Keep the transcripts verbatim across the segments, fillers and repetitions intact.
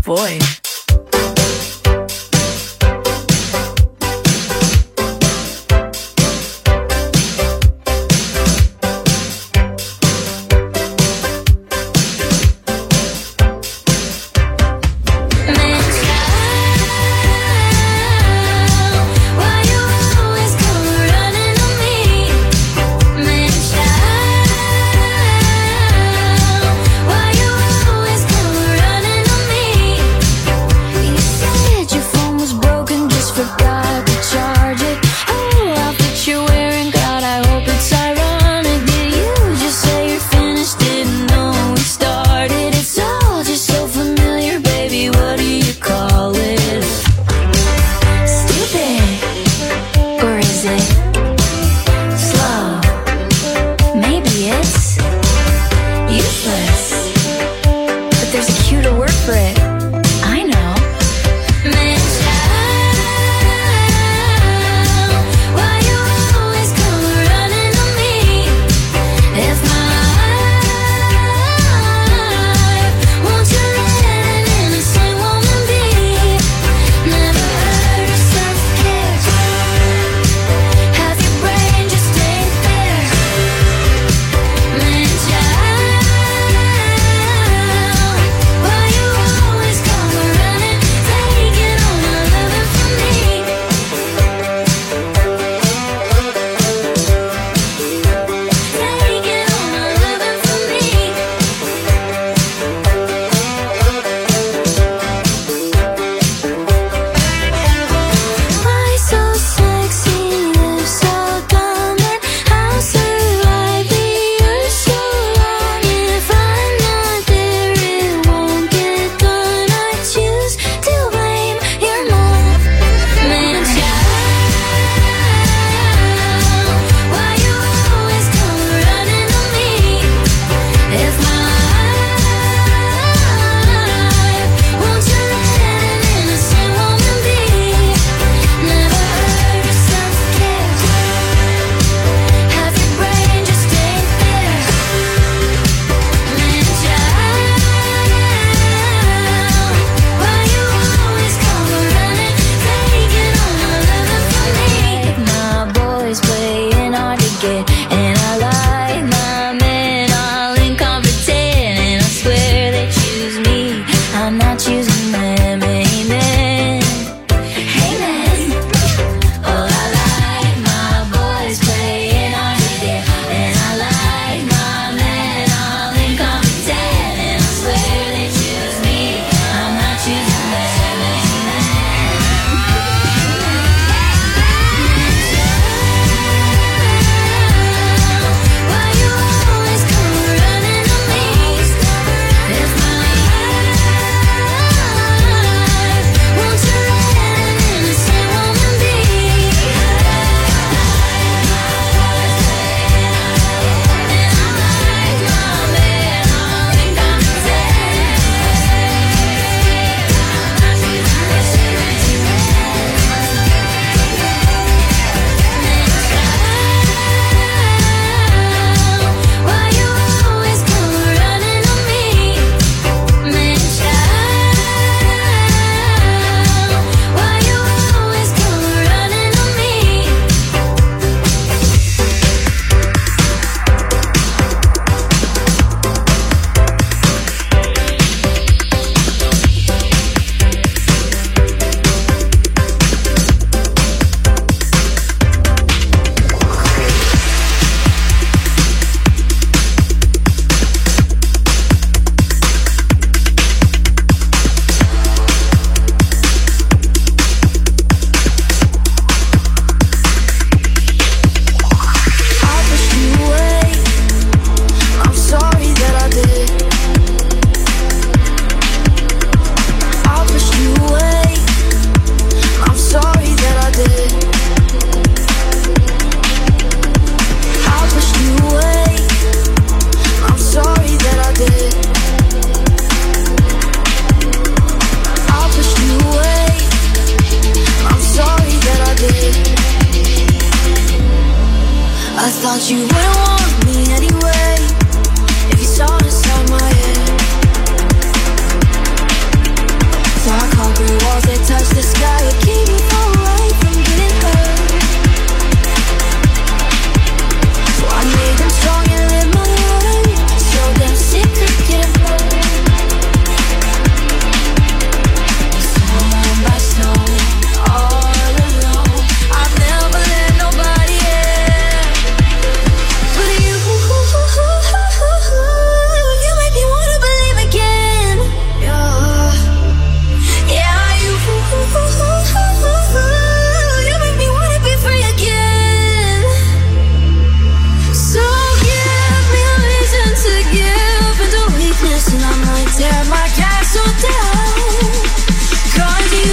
boy. thought you wouldn't want me anyway, if you saw inside my head. touch the sky, you keep me far away from getting hurt. So I made them strong and live my life, so damn sick of getting hurt. Stone by stone, all alone, I've never let nobody in. But you, you make me wanna believe again. Yeah, yeah, you, you make me wanna be free again. So give me a reason to give into weakness, and I might tear my castle down. Cause you,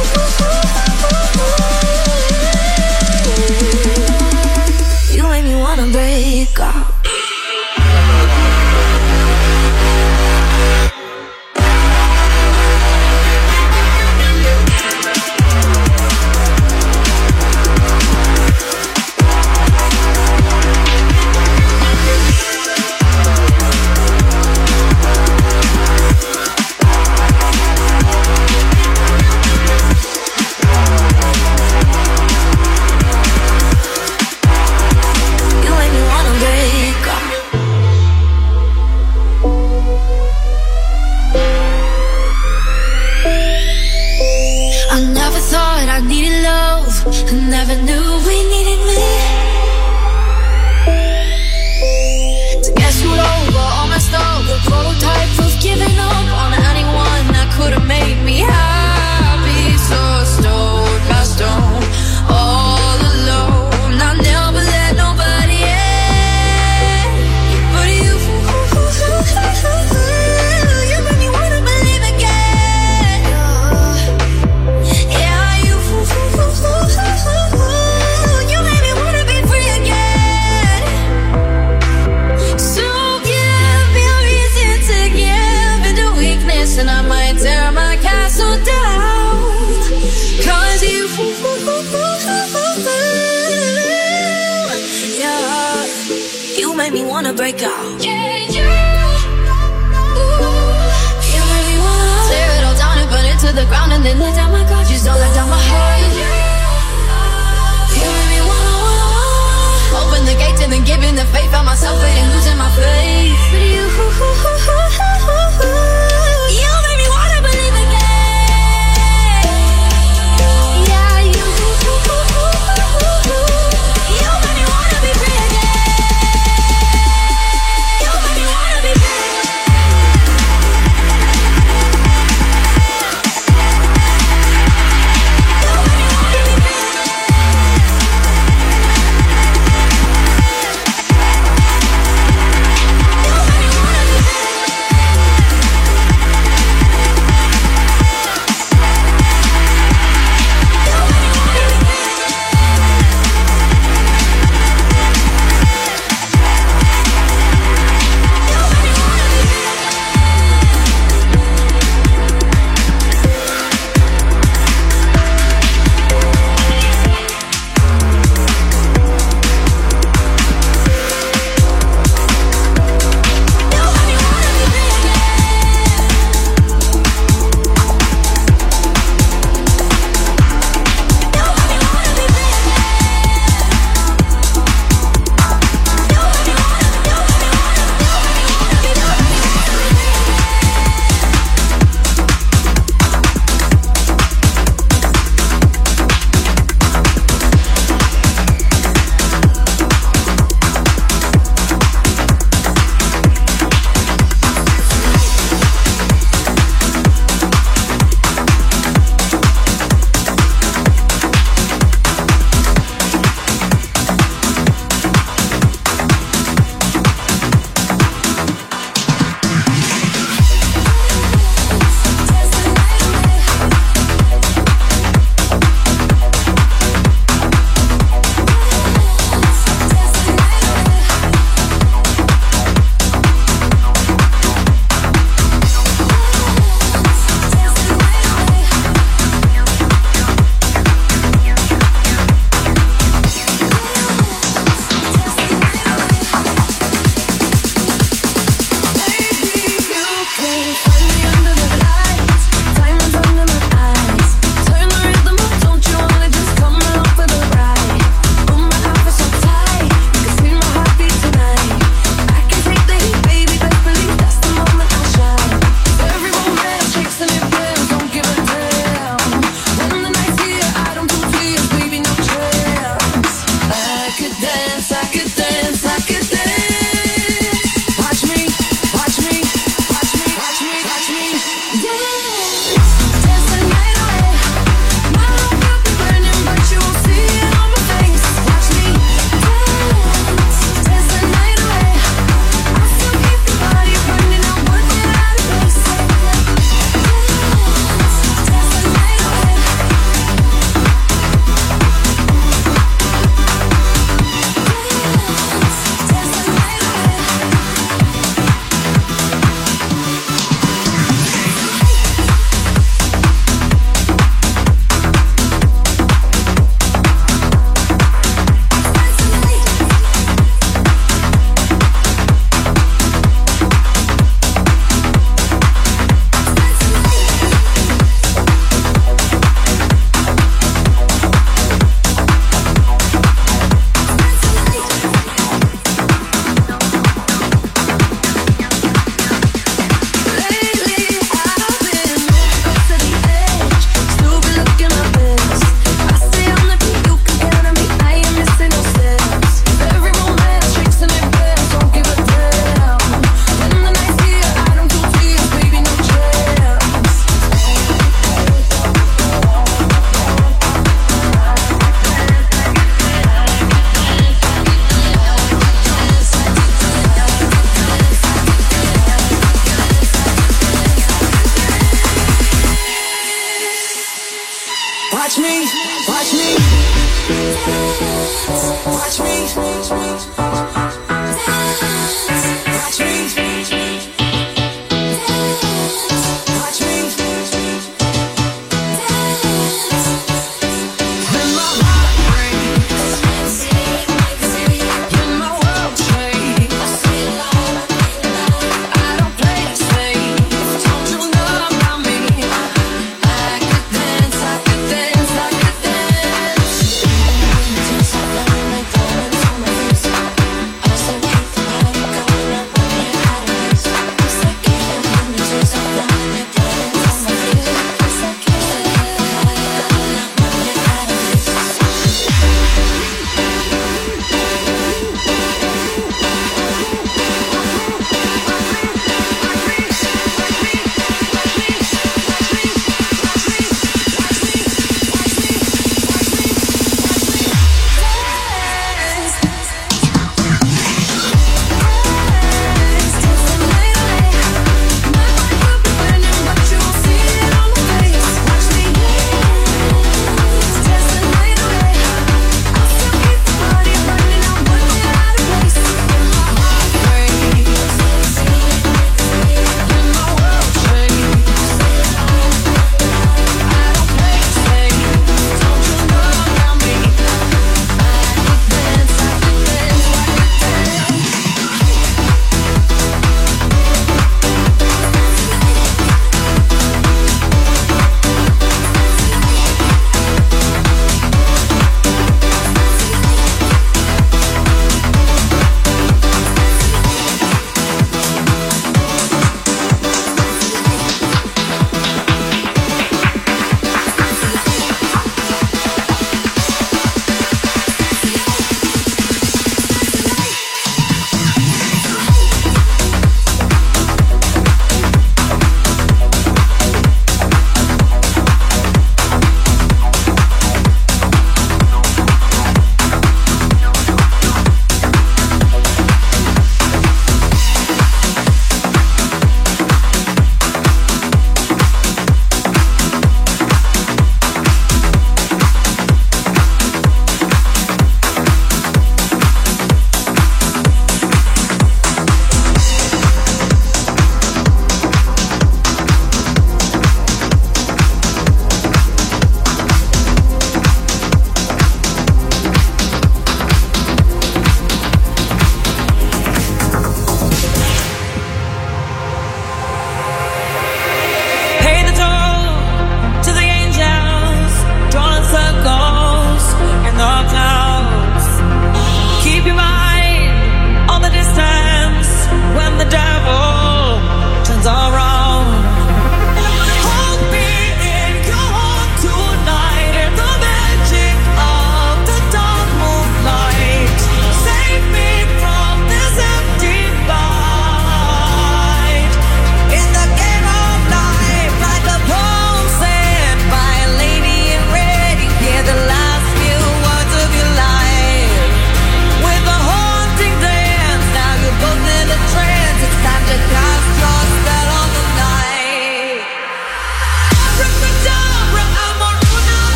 you make me wanna break out. You make me wanna break out. I never thought I needed love, I never knew we needed me. To get screwed over, all messed up, the prototype of giving up on anyone that could've made me happy. So stone by stone, all alone, I never let nobody in. But you, you make me wanna believe again. Yeah, you, you make me wanna be free again. So give me a reason to give into weakness, and I might tear my castle down. Cause you, yeah, you make me wanna break out. Yeah, you, you make me wanna tear it all down and burn it to the ground, and then let down my guard, just don't let down my heart. You make me wanna, wanna, wanna open the gates and then giving the faith, found myself and losing my faith. But you, you make me wanna believe again. Yeah, you, you make me wanna be free again. You make me wanna be free. You make me wanna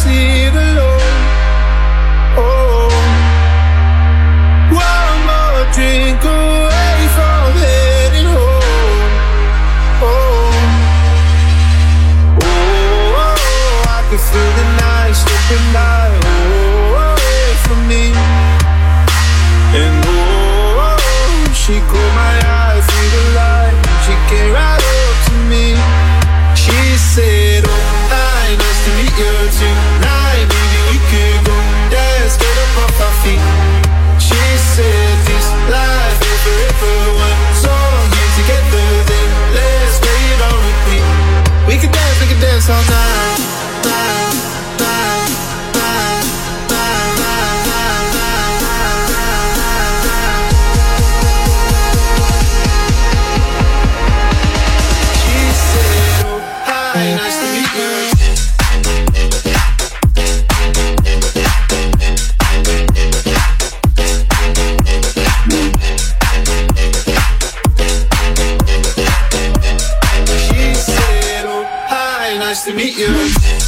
sleep alone. Oh, one more drink away from heading home. Oh, oh, oh, I can feel the night slipping by, oh, away from me. And oh, oh, she caught my eye through the light. She came right up to me. She said, oh, hi, nice to meet you tonight. Maybe we could go dance, get up off our feet. She said, this life is forever. One song here together, then let's play it on repeat. We could dance, we could dance all night, night, night, night, night, night, night, night, night, night. She said, oh, hi, nice to meet you. She said, oh, hi, nice to meet you.